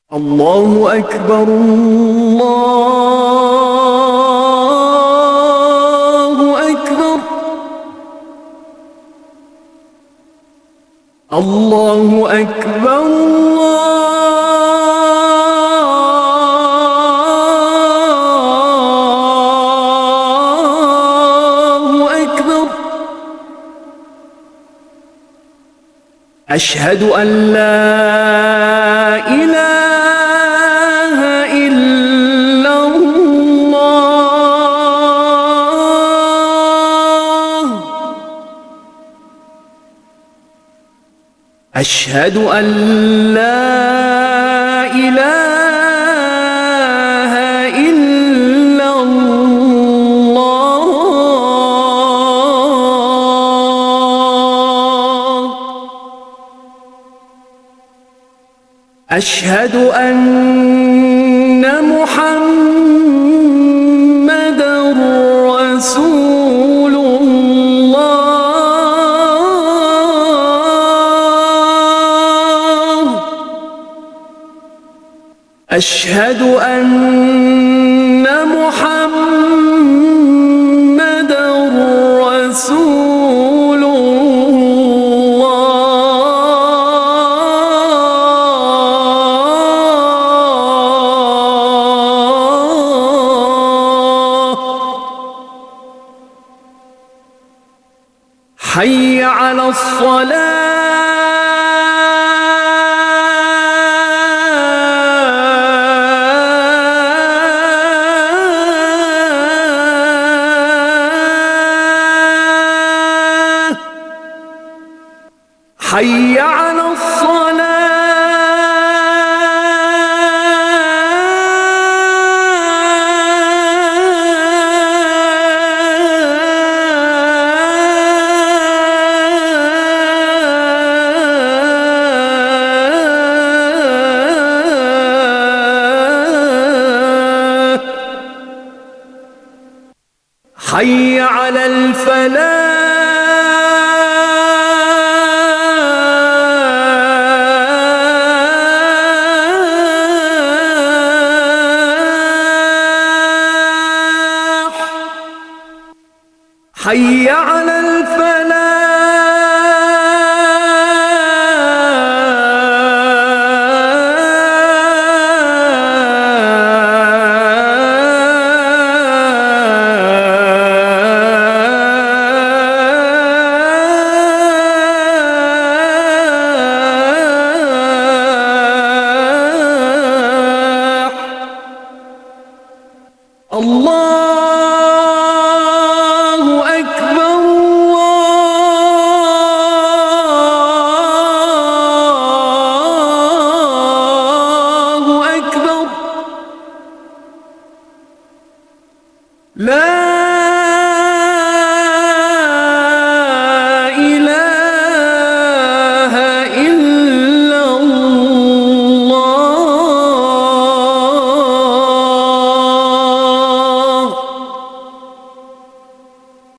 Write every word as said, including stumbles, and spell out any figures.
الله أكبر الله أكبر الله أكبر الله أكبر. أشهد أن لا إله أشهد أن لا إله إلا الله. أشهد أن محمدًا رسول أشهد أن محمدًا رسول الله. حي على الصلاة. حي على الصلاة. حي على الفلاح. حي على الفلاح. الله أكبر الله أكبر. لا